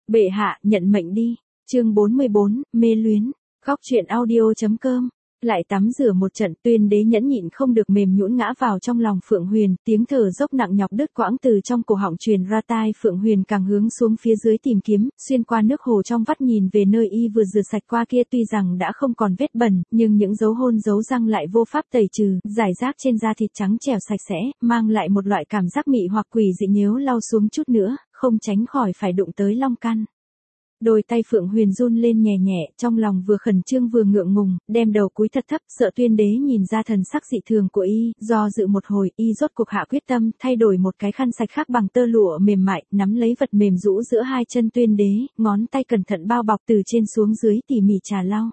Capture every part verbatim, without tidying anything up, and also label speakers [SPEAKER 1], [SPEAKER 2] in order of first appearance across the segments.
[SPEAKER 1] Bệ hạ, nhận mệnh đi. Chương bốn mươi bốn, mê luyến. Góc truyện audio.com. Lại tắm rửa một trận, Tuyên Đế nhẫn nhịn không được mềm nhũn ngã vào trong lòng Phượng Huyền, tiếng thở dốc nặng nhọc đứt quãng từ trong cổ họng truyền ra tai. Phượng Huyền càng hướng xuống phía dưới tìm kiếm, xuyên qua nước hồ trong vắt nhìn về nơi y vừa rửa sạch qua kia, tuy rằng đã không còn vết bẩn, nhưng những dấu hôn dấu răng lại vô pháp tẩy trừ, rải rác trên da thịt trắng trẻo sạch sẽ, mang lại một loại cảm giác mị hoặc quỷ dị, nếu lau xuống chút nữa, không tránh khỏi phải đụng tới long căn. Đôi tay Phượng Huyền run lên nhẹ nhẹ, trong lòng vừa khẩn trương vừa ngượng ngùng, đem đầu cúi thật thấp, sợ Tuyên Đế nhìn ra thần sắc dị thường của y, do dự một hồi, y rốt cuộc hạ quyết tâm, thay đổi một cái khăn sạch khác bằng tơ lụa mềm mại, nắm lấy vật mềm rũ giữa hai chân Tuyên Đế, ngón tay cẩn thận bao bọc từ trên xuống dưới tỉ mỉ trà lau.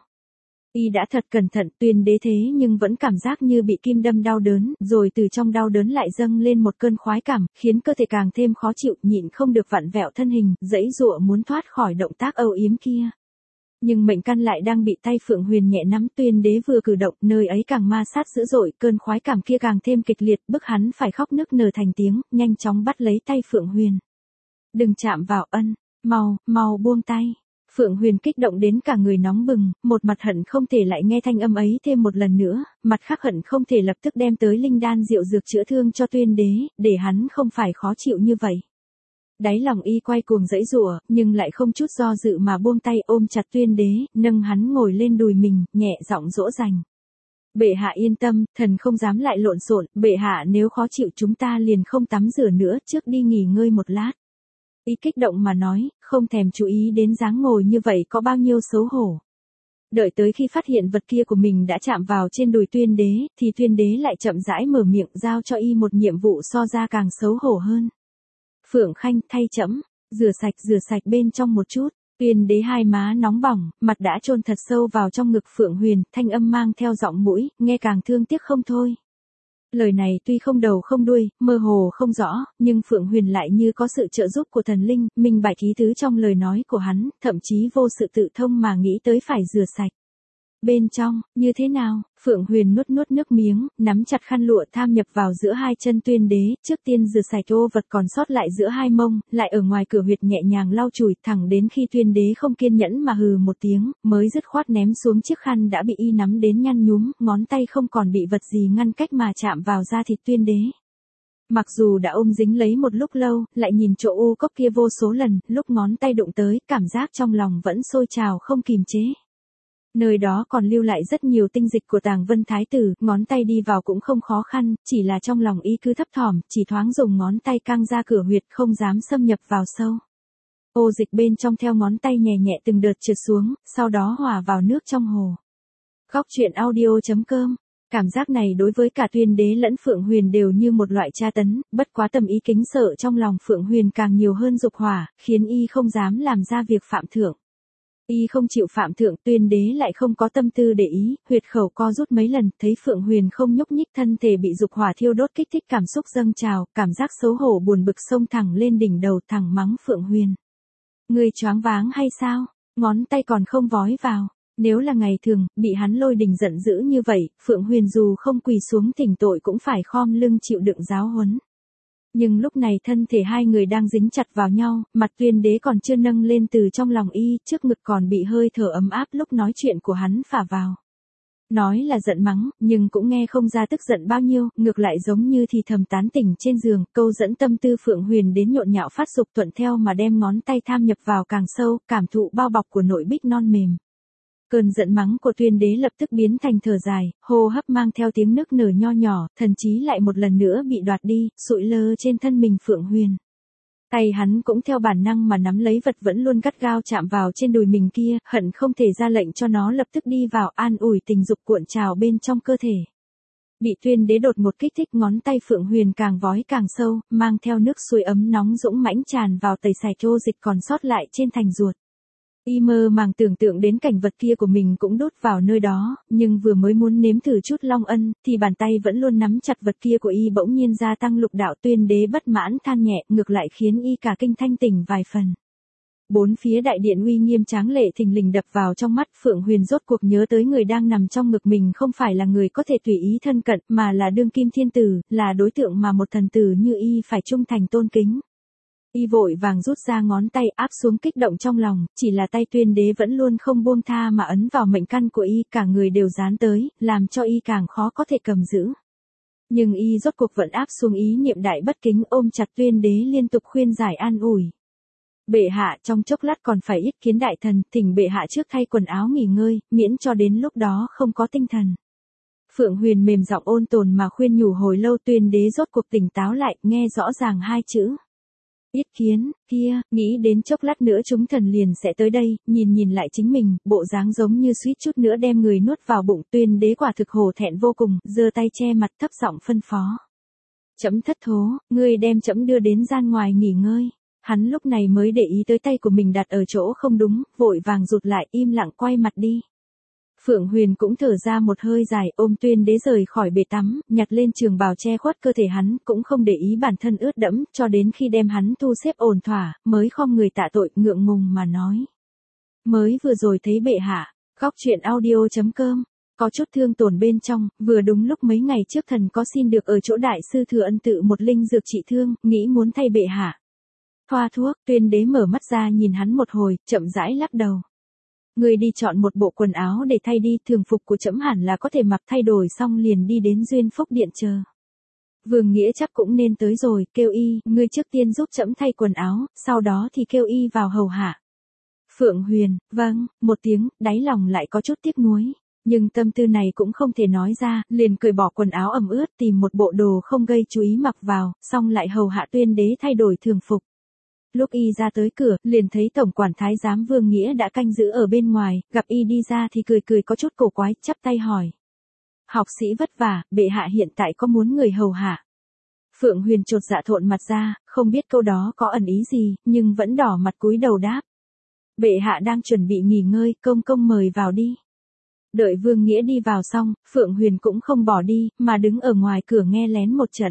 [SPEAKER 1] Y đã thật cẩn thận, Tuyên Đế thế nhưng vẫn cảm giác như bị kim đâm đau đớn, rồi từ trong đau đớn lại dâng lên một cơn khoái cảm, khiến cơ thể càng thêm khó chịu, nhịn không được vặn vẹo thân hình, giãy giụa muốn thoát khỏi động tác âu yếm kia. Nhưng mệnh căn lại đang bị tay Phượng Huyền nhẹ nắm, Tuyên Đế vừa cử động, nơi ấy càng ma sát dữ dội, cơn khoái cảm kia càng thêm kịch liệt, bức hắn phải khóc nức nở thành tiếng, nhanh chóng bắt lấy tay Phượng Huyền. Đừng chạm vào, ân, mau, mau buông tay. Phượng Huyền kích động đến cả người nóng bừng, một mặt hận không thể lại nghe thanh âm ấy thêm một lần nữa, mặt khác hận không thể lập tức đem tới linh đan diệu dược chữa thương cho Tuyên Đế, để hắn không phải khó chịu như vậy. Đáy lòng y quay cuồng giãy giụa, nhưng lại không chút do dự mà buông tay, ôm chặt Tuyên Đế, nâng hắn ngồi lên đùi mình, nhẹ giọng dỗ dành. Bệ hạ yên tâm, thần không dám lại lộn xộn, bệ hạ nếu khó chịu chúng ta liền không tắm rửa nữa, trước đi nghỉ ngơi một lát. Y kích động mà nói, không thèm chú ý đến dáng ngồi như vậy có bao nhiêu xấu hổ. Đợi tới khi phát hiện vật kia của mình đã chạm vào trên đùi Tuyên Đế, thì Tuyên Đế lại chậm rãi mở miệng giao cho y một nhiệm vụ so ra càng xấu hổ hơn. Phượng Khanh, thay trẫm rửa sạch rửa sạch bên trong một chút. Tuyên Đế hai má nóng bỏng, mặt đã chôn thật sâu vào trong ngực Phượng Huyền, thanh âm mang theo giọng mũi, nghe càng thương tiếc không thôi. Lời này tuy không đầu không đuôi, mơ hồ không rõ, nhưng Phượng Huyền lại như có sự trợ giúp của thần linh, minh bạch ý tứ trong lời nói của hắn, thậm chí vô sự tự thông mà nghĩ tới phải rửa sạch. Bên trong, như thế nào? Phượng Huyền nuốt nuốt nước miếng, nắm chặt khăn lụa tham nhập vào giữa hai chân Tuyên Đế, trước tiên rửa sạch ô vật còn sót lại giữa hai mông, lại ở ngoài cửa huyệt nhẹ nhàng lau chùi, thẳng đến khi Tuyên Đế không kiên nhẫn mà hừ một tiếng, mới dứt khoát ném xuống chiếc khăn đã bị y nắm đến nhăn nhúm, ngón tay không còn bị vật gì ngăn cách mà chạm vào da thịt Tuyên Đế. Mặc dù đã ôm dính lấy một lúc lâu, lại nhìn chỗ u cốc kia vô số lần, lúc ngón tay đụng tới, cảm giác trong lòng vẫn sôi trào không kìm chế. Nơi đó còn lưu lại rất nhiều tinh dịch của Tàng Vân Thái Tử, ngón tay đi vào cũng không khó khăn, chỉ là trong lòng y cứ thấp thỏm, chỉ thoáng dùng ngón tay căng ra cửa huyệt không dám xâm nhập vào sâu. Ô dịch bên trong theo ngón tay nhẹ nhẹ từng đợt trượt xuống, sau đó hòa vào nước trong hồ. Góc truyện audio.com. Cảm giác này đối với cả Tuyên Đế lẫn Phượng Huyền đều như một loại tra tấn, bất quá tâm ý kính sợ trong lòng Phượng Huyền càng nhiều hơn dục hỏa, khiến y không dám làm ra việc phạm thượng. Y không chịu phạm thượng, Tuyên Đế lại không có tâm tư để ý, huyệt khẩu co rút mấy lần, thấy Phượng Huyền không nhúc nhích, thân thể bị dục hỏa thiêu đốt kích thích cảm xúc dâng trào, cảm giác xấu hổ buồn bực xông thẳng lên đỉnh đầu, thẳng mắng Phượng Huyền. Ngươi choáng váng hay sao? Ngón tay còn không vói vào. Nếu là ngày thường, bị hắn lôi đình giận dữ như vậy, Phượng Huyền dù không quỳ xuống thỉnh tội cũng phải khom lưng chịu đựng giáo huấn. Nhưng lúc này thân thể hai người đang dính chặt vào nhau, mặt Tuyên Đế còn chưa nâng lên từ trong lòng y, trước ngực còn bị hơi thở ấm áp lúc nói chuyện của hắn phả vào. Nói là giận mắng, nhưng cũng nghe không ra tức giận bao nhiêu, ngược lại giống như thì thầm tán tỉnh trên giường, câu dẫn tâm tư Phượng Huyền đến nhộn nhạo phát dục, thuận theo mà đem ngón tay tham nhập vào càng sâu, cảm thụ bao bọc của nội bích non mềm. Cơn giận mắng của Tuyên Đế lập tức biến thành thở dài, hô hấp mang theo tiếng nức nở nho nhỏ, thần trí lại một lần nữa bị đoạt đi, sụi lơ trên thân mình Phượng Huyền. Tay hắn cũng theo bản năng mà nắm lấy vật vẫn luôn gắt gao chạm vào trên đùi mình kia, hận không thể ra lệnh cho nó lập tức đi vào, an ủi tình dục cuộn trào bên trong cơ thể. Bị Tuyên Đế đột một kích thích, ngón tay Phượng Huyền càng vói càng sâu, mang theo nước suối ấm nóng dũng mãnh tràn vào tẩy sạch ô dịch còn sót lại trên thành ruột. Y mơ màng tưởng tượng đến cảnh vật kia của mình cũng đốt vào nơi đó, nhưng vừa mới muốn nếm thử chút long ân, thì bàn tay vẫn luôn nắm chặt vật kia của y bỗng nhiên gia tăng lục đạo. Tuyên Đế bất mãn than nhẹ, ngược lại khiến y cả kinh thanh tỉnh vài phần. Bốn phía đại điện uy nghiêm tráng lệ thình lình đập vào trong mắt, Phượng Huyền rốt cuộc nhớ tới người đang nằm trong ngực mình không phải là người có thể tùy ý thân cận, mà là đương kim thiên tử, là đối tượng mà một thần tử như y phải trung thành tôn kính. Y vội vàng rút ra ngón tay áp xuống kích động trong lòng, chỉ là tay tuyên đế vẫn luôn không buông tha mà ấn vào mệnh căn của Y, cả người đều dán tới, làm cho Y càng khó có thể cầm giữ. Nhưng Y rốt cuộc vẫn áp xuống ý niệm đại bất kính, ôm chặt tuyên đế liên tục khuyên giải an ủi. Bệ hạ, trong chốc lát còn phải yết kiến đại thần, thỉnh bệ hạ trước thay quần áo nghỉ ngơi, miễn cho đến lúc đó không có tinh thần. Phượng Huyền mềm giọng ôn tồn mà khuyên nhủ hồi lâu, tuyên đế rốt cuộc tỉnh táo lại, nghe rõ ràng hai chữ. Yết kiến, kia, nghĩ đến chốc lát nữa chúng thần liền sẽ tới đây, nhìn nhìn lại chính mình, bộ dáng giống như suýt chút nữa đem người nuốt vào bụng, tuyên đế quả thực hổ thẹn vô cùng, giơ tay che mặt thấp giọng phân phó. Trẫm thất thố, ngươi đem trẫm đưa đến gian ngoài nghỉ ngơi. Hắn lúc này mới để ý tới tay của mình đặt ở chỗ không đúng, vội vàng rụt lại im lặng quay mặt đi. Phượng Huyền cũng thở ra một hơi dài, ôm tuyên đế rời khỏi bể tắm, nhặt lên trường bào che khuất cơ thể hắn, cũng không để ý bản thân ướt đẫm, cho đến khi đem hắn thu xếp ổn thỏa, mới khom người tạ tội, ngượng ngùng mà nói. Mới vừa rồi thấy bệ hạ, góc truyện audio chấm com, có chút thương tổn bên trong, vừa đúng lúc mấy ngày trước thần có xin được ở chỗ đại sư Thừa Ân tự một linh dược trị thương, nghĩ muốn thay bệ hạ thoa thuốc. Tuyên đế mở mắt ra nhìn hắn một hồi, chậm rãi lắc đầu. Người đi chọn một bộ quần áo để thay đi, thường phục của trẫm hẳn là có thể mặc, thay đổi xong liền đi đến Duyên Phúc Điện chờ. Vương Nghĩa chắc cũng nên tới rồi, kêu Y, ngươi trước tiên giúp trẫm thay quần áo, sau đó thì kêu Y vào hầu hạ. Phượng Huyền, vâng, một tiếng, đáy lòng lại có chút tiếc nuối. Nhưng tâm tư này cũng không thể nói ra, liền cởi bỏ quần áo ẩm ướt, tìm một bộ đồ không gây chú ý mặc vào, xong lại hầu hạ tuyên đế thay đổi thường phục. Lúc Y ra tới cửa, liền thấy tổng quản thái giám Vương Nghĩa đã canh giữ ở bên ngoài, gặp Y đi ra thì cười cười có chút cổ quái, chắp tay hỏi. Học sĩ vất vả, bệ hạ hiện tại có muốn người hầu hạ? Phượng Huyền chột dạ thộn mặt ra, không biết câu đó có ẩn ý gì, nhưng vẫn đỏ mặt cúi đầu đáp. Bệ hạ đang chuẩn bị nghỉ ngơi, công công mời vào đi. Đợi Vương Nghĩa đi vào xong, Phượng Huyền cũng không bỏ đi, mà đứng ở ngoài cửa nghe lén một trận.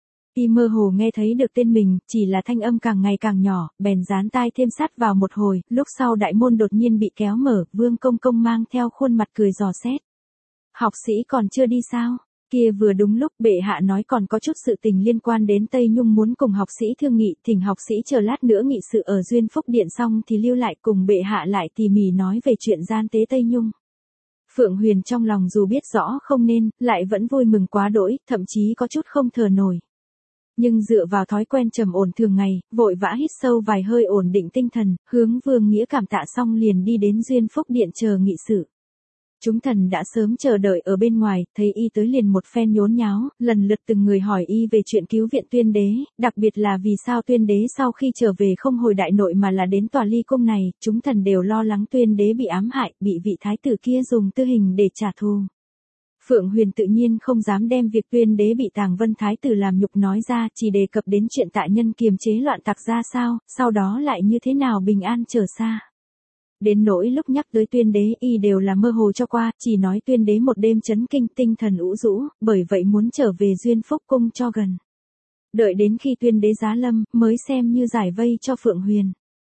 [SPEAKER 1] Y mơ hồ nghe thấy được tên mình, chỉ là thanh âm càng ngày càng nhỏ, bèn dán tai thêm sát vào một hồi, lúc sau đại môn đột nhiên bị kéo mở, Vương công công mang theo khuôn mặt cười dò xét. Học sĩ còn chưa đi sao? Kia vừa đúng lúc bệ hạ nói còn có chút sự tình liên quan đến Tây Nhung muốn cùng học sĩ thương nghị, thỉnh học sĩ chờ lát nữa nghị sự ở Duyên Phúc Điện xong thì lưu lại cùng bệ hạ lại tỉ mỉ nói về chuyện gian tế Tây Nhung. Phượng Huyền trong lòng dù biết rõ không nên, lại vẫn vui mừng quá đỗi, thậm chí có chút không thở nổi. Nhưng dựa vào thói quen trầm ổn thường ngày, vội vã hít sâu vài hơi ổn định tinh thần, hướng Vương Nghĩa cảm tạ xong liền đi đến Duyên Phúc Điện chờ nghị sự. Chúng thần đã sớm chờ đợi ở bên ngoài, thấy Y tới liền một phen nhốn nháo, lần lượt từng người hỏi Y về chuyện cứu viện tuyên đế, đặc biệt là vì sao tuyên đế sau khi trở về không hồi đại nội mà là đến tòa ly cung này, chúng thần đều lo lắng tuyên đế bị ám hại, bị vị thái tử kia dùng tư hình để trả thù. Phượng Huyền tự nhiên không dám đem việc tuyên đế bị Tàng Vân thái tử làm nhục nói ra, chỉ đề cập đến chuyện tại nhân kiềm chế loạn tặc ra sao, sau đó lại như thế nào bình an trở xa. Đến nỗi lúc nhắc tới tuyên đế Y đều là mơ hồ cho qua, chỉ nói tuyên đế một đêm chấn kinh tinh thần ủ rũ, bởi vậy muốn trở về Duyên Phúc cung cho gần. Đợi đến khi tuyên đế giá lâm, mới xem như giải vây cho Phượng Huyền.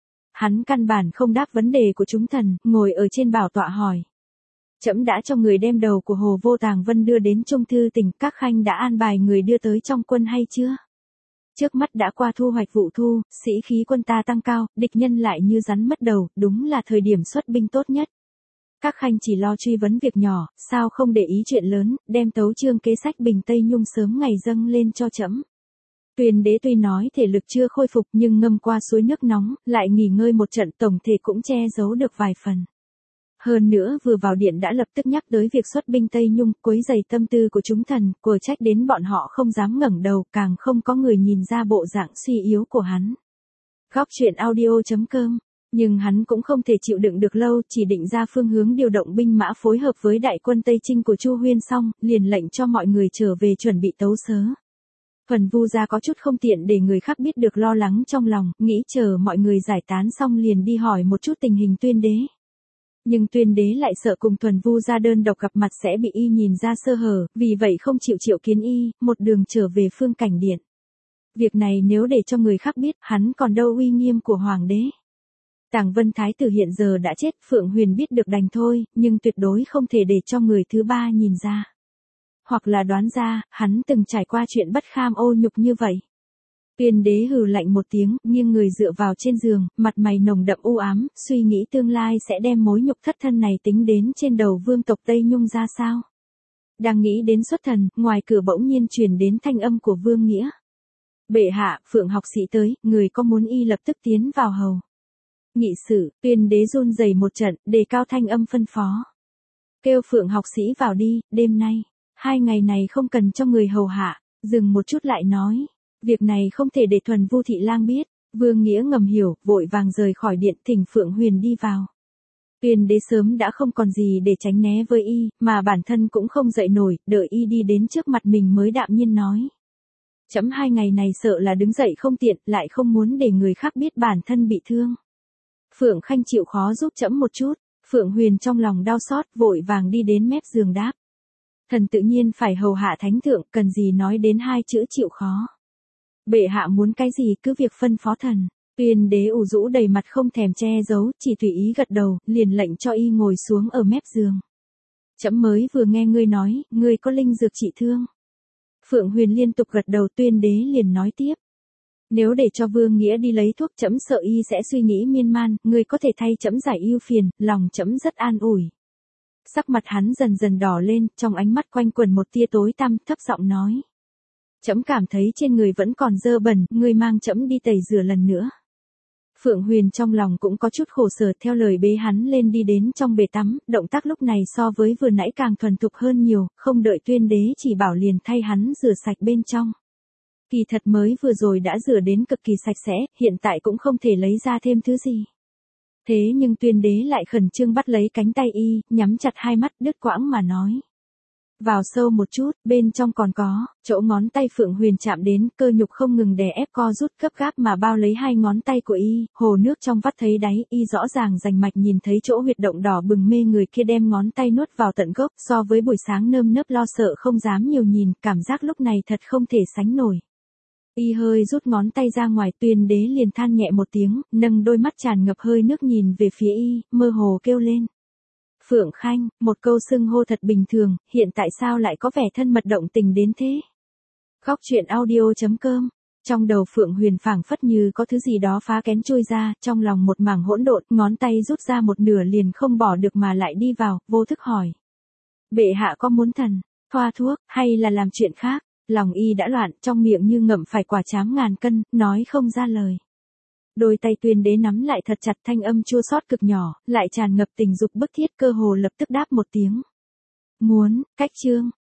[SPEAKER 1] Hắn căn bản không đáp vấn đề của chúng thần, ngồi ở trên bảo tọa hỏi. Trẫm đã cho người đem đầu của Hồ Vô Tàng Vân đưa đến Trung Thư tỉnh, các khanh đã an bài người đưa tới trong quân hay chưa? Trước mắt đã qua thu hoạch vụ thu, sĩ khí quân ta tăng cao, địch nhân lại như rắn mất đầu, đúng là thời điểm xuất binh tốt nhất. Các khanh chỉ lo truy vấn việc nhỏ, sao không để ý chuyện lớn, đem tấu chương kế sách bình Tây Nhung sớm ngày dâng lên cho trẫm. Tuyên đế tuy nói thể lực chưa khôi phục nhưng ngâm qua suối nước nóng, lại nghỉ ngơi một trận tổng thể cũng che giấu được vài phần. Hơn nữa vừa vào điện đã lập tức nhắc tới việc xuất binh Tây Nhung, quấy rầy tâm tư của chúng thần, của trách đến bọn họ không dám ngẩng đầu, càng không có người nhìn ra bộ dạng suy yếu của hắn. Góc truyện audio chấm com, nhưng hắn cũng không thể chịu đựng được lâu, chỉ định ra phương hướng điều động binh mã phối hợp với đại quân Tây Trinh của Chu Huyên xong, liền lệnh cho mọi người trở về chuẩn bị tấu sớ. Phần Vu gia có chút không tiện để người khác biết được lo lắng trong lòng, nghĩ chờ mọi người giải tán xong liền đi hỏi một chút tình hình tuyên đế. Nhưng tuyên đế lại sợ cùng Thuần Vu gia đơn độc gặp mặt sẽ bị Y nhìn ra sơ hở, vì vậy không chịu triệu kiến Y, một đường trở về Phương Cảnh Điện. Việc này nếu để cho người khác biết, hắn còn đâu uy nghiêm của Hoàng đế. Tàng Vân Thái tử hiện giờ đã chết, Phượng Huyền biết được đành thôi, nhưng tuyệt đối không thể để cho người thứ ba nhìn ra. Hoặc là đoán ra, hắn từng trải qua chuyện bất kham ô nhục như vậy. Tuyên đế hừ lạnh một tiếng, nghiêng người dựa vào trên giường, mặt mày nồng đậm u ám, suy nghĩ tương lai sẽ đem mối nhục thất thân này tính đến trên đầu vương tộc Tây Nhung ra sao. Đang nghĩ đến xuất thần, ngoài cửa bỗng nhiên truyền đến thanh âm của Vương Nghĩa. Bệ hạ, Phượng học sĩ tới, người có muốn y lập tức tiến vào hầu. Nghị sự, Tuyên đế run rẩy một trận, đề cao thanh âm phân phó. Kêu Phượng học sĩ vào đi, đêm nay, hai ngày này không cần cho người hầu hạ, dừng một chút lại nói. Việc này không thể để thuần Vu thị lang biết. Vương Nghĩa ngầm hiểu, vội vàng rời khỏi điện, thỉnh Phượng Huyền đi vào. Tuyên đế sớm đã không còn gì để tránh né với y, mà bản thân cũng không dậy nổi, đợi y đi đến trước mặt mình mới đạm nhiên nói. Chấm hai ngày này sợ là đứng dậy không tiện, lại không muốn để người khác biết bản thân bị thương. Phượng Khanh chịu khó giúp chấm một chút. Phượng Huyền trong lòng đau xót, vội vàng đi đến mép giường đáp. Thần tự nhiên phải hầu hạ thánh thượng, cần gì nói đến hai chữ chịu khó. Bệ hạ muốn cái gì cứ việc phân phó thần. Tuyên đế ủ rũ đầy mặt không thèm che giấu, chỉ tùy ý gật đầu, liền lệnh cho y ngồi xuống ở mép giường. Chấm mới vừa nghe ngươi nói, ngươi có linh dược trị thương. Phượng Huyền liên tục gật đầu, Tuyên đế liền nói tiếp. Nếu để cho Vương Nghĩa đi lấy thuốc, chấm sợ y sẽ suy nghĩ miên man, ngươi có thể thay chấm giải ưu phiền, lòng chấm rất an ủi. Sắc mặt hắn dần dần đỏ lên, trong ánh mắt quanh quẩn một tia tối tăm, thấp giọng nói. Chấm cảm thấy trên người vẫn còn dơ bẩn, ngươi mang chấm đi tẩy rửa lần nữa. Phượng Huyền trong lòng cũng có chút khổ sở, theo lời bế hắn lên đi đến trong bể tắm, động tác lúc này so với vừa nãy càng thuần thục hơn nhiều, không đợi Tuyên đế chỉ bảo liền thay hắn rửa sạch bên trong. Kỳ thật mới vừa rồi đã rửa đến cực kỳ sạch sẽ, hiện tại cũng không thể lấy ra thêm thứ gì. Thế nhưng Tuyên đế lại khẩn trương bắt lấy cánh tay y, nhắm chặt hai mắt đứt quãng mà nói. Vào sâu một chút, bên trong còn có, chỗ ngón tay Phượng Huyền chạm đến, cơ nhục không ngừng đè ép co rút gấp gáp mà bao lấy hai ngón tay của y, hồ nước trong vắt thấy đáy, y rõ ràng rành mạch nhìn thấy chỗ huyệt động đỏ bừng mê người kia đem ngón tay nuốt vào tận gốc, so với buổi sáng nơm nớp lo sợ không dám nhiều nhìn, cảm giác lúc này thật không thể sánh nổi. Y hơi rút ngón tay ra ngoài, Tuyên đế liền than nhẹ một tiếng, nâng đôi mắt tràn ngập hơi nước nhìn về phía y, mơ hồ kêu lên. Phượng Khanh, một câu xưng hô thật bình thường, hiện tại sao lại có vẻ thân mật động tình đến thế? Khóc chuyện audio chấm com. Trong đầu Phượng Huyền phảng phất như có thứ gì đó phá kén trôi ra, trong lòng một mảng hỗn độn, ngón tay rút ra một nửa liền không bỏ được mà lại đi vào, vô thức hỏi. Bệ hạ có muốn thần, thoa thuốc, hay là làm chuyện khác? Lòng y đã loạn, trong miệng như ngậm phải quả trám ngàn cân, nói không ra lời. Đôi tay Tuyên đế nắm lại thật chặt, thanh âm chua xót cực nhỏ, lại tràn ngập tình dục bức thiết, cơ hồ lập tức đáp một tiếng. Muốn, cách chương.